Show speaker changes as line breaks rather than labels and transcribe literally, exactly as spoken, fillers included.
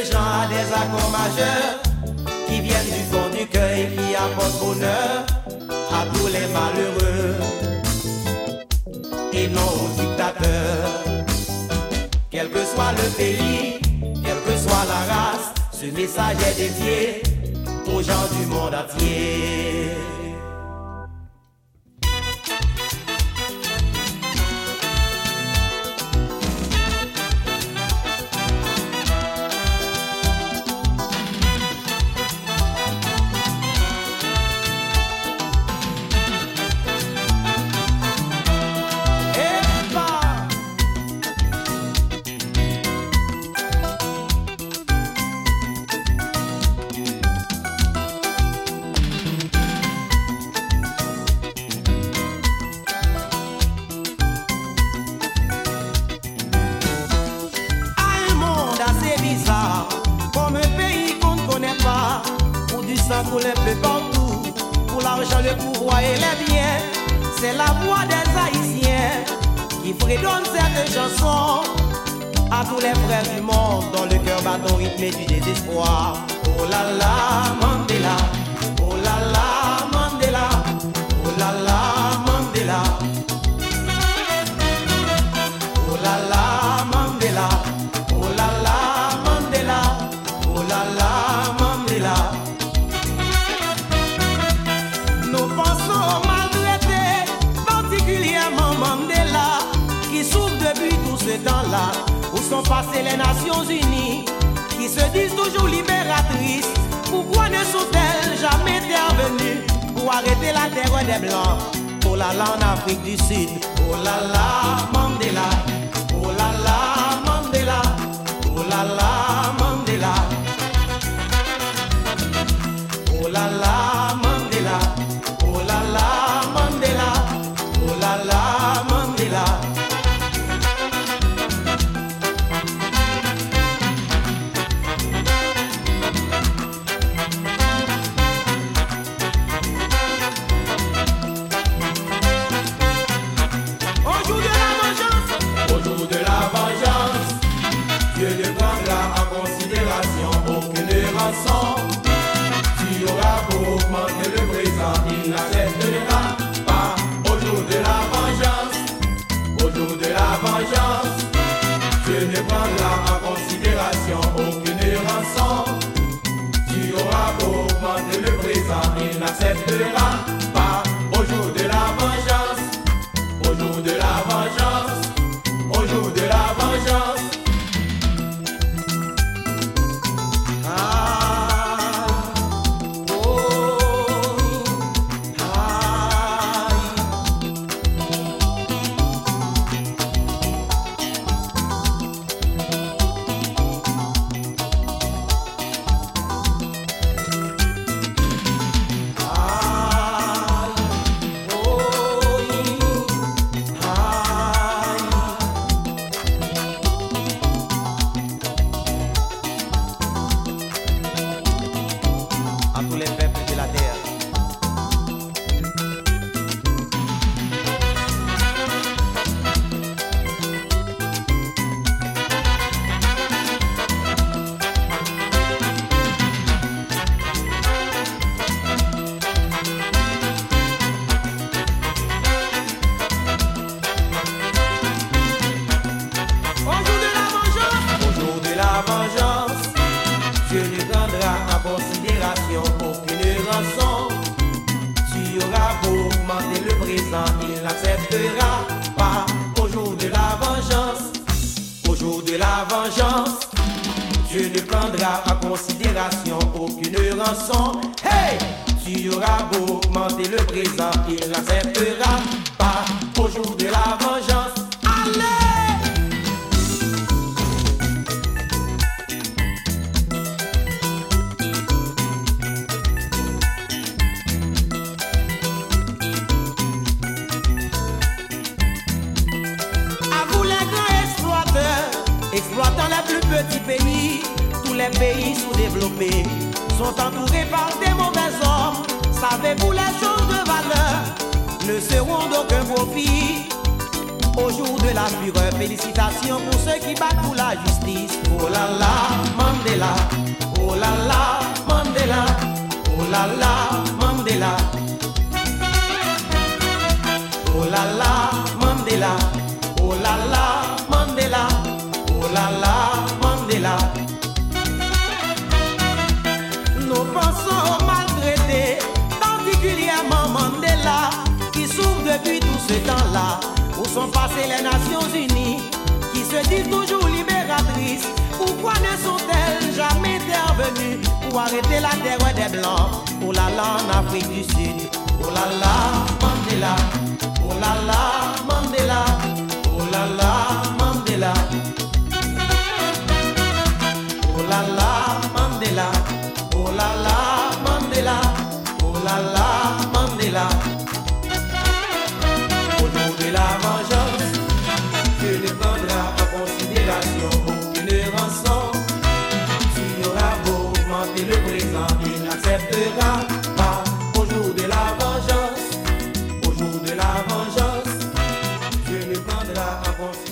de gens à des accords majeurs qui viennent du fond du cœur et qui apportent bonheur à tous les malheureux et non aux dictateurs. Quel que soit le pays, quelle que soit la race, ce message est dédié aux gens du monde entier. Pour les peu partout, pour l'argent, le pouvoir et les biens, c'est la voix des Haïtiens qui fredonne cette chanson à tous les frères du monde dont le cœur bat au rythme du désespoir. Oh là là, Mandela, oh là là, Mandela, oh là là, Mandela, oh là là, Mandela, oh là là, Mandela, oh là là, Mandela. Nous pensons aux maltraités, particulièrement Mandela, qui souffre depuis tout ce temps-là. Où sont passées les Nations Unies, qui se disent toujours libératrices? Pourquoi ne sont-elles jamais intervenues pour arrêter la terreur des Blancs? Oh là là, en Afrique du Sud, oh là là, Mandela, oh là là, Mandela, oh là là, Mandela, oh là là, Mandela. Oh là là, Mandela, oh là là, Mandela. Au jour de la vengeance, au jour de la vengeance, Dieu ne prendra en considération aucune rançon. Tu auras beau augmenter le présent, il n'acceptera pas. Au jour de la vengeance, au jour de la vengeance, Dieu ne prendra en considération aucune rançon. Tu auras beau augmenter le présent, il n'acceptera pas. Au jour de la vengeance, au jour de la vengeance, au jour de la vengeance. Il n'acceptera pas. Au jour de la vengeance, au jour de la vengeance, Dieu ne prendra en considération aucune rançon. Hey! Tu auras beau augmenter le présent, il n'acceptera pas. Au jour de la vengeance, allez! Exploitant les plus petits pays, tous les pays sous-développés sont entourés par des mauvais hommes. Savez-vous, les choses de valeur ne seront d'aucun profit
Au jour de la fureur, félicitations pour ceux qui battent pour la justice. Oh là là, Mandela, oh là là, Mandela, oh là là, Mandela, oh là là, Mandela, oh là là, Mandela, oh là là, Mandela. Nous pensons aux maltraités, particulièrement Mandela, qui souffre depuis tout ce temps-là. Où sont passées les Nations Unies, qui se disent toujours libératrices? Pourquoi ne sont-elles jamais intervenues pour arrêter la terreur des Blancs? Oh là là, en Afrique du Sud. Oh là là, Mandela. Oh là là, Mandela. Oh là là, Mandela. Oh là là, Mandela. Oh là là, Mandela. Oh là là, Mandela. Au nom de la vengeance, Dieu ne prendra en considération aucune rançon. Tu auras beau augmenter le présent, il n'acceptera pas. Au jour de la vengeance, au jour de la vengeance, Dieu ne prendra en considération.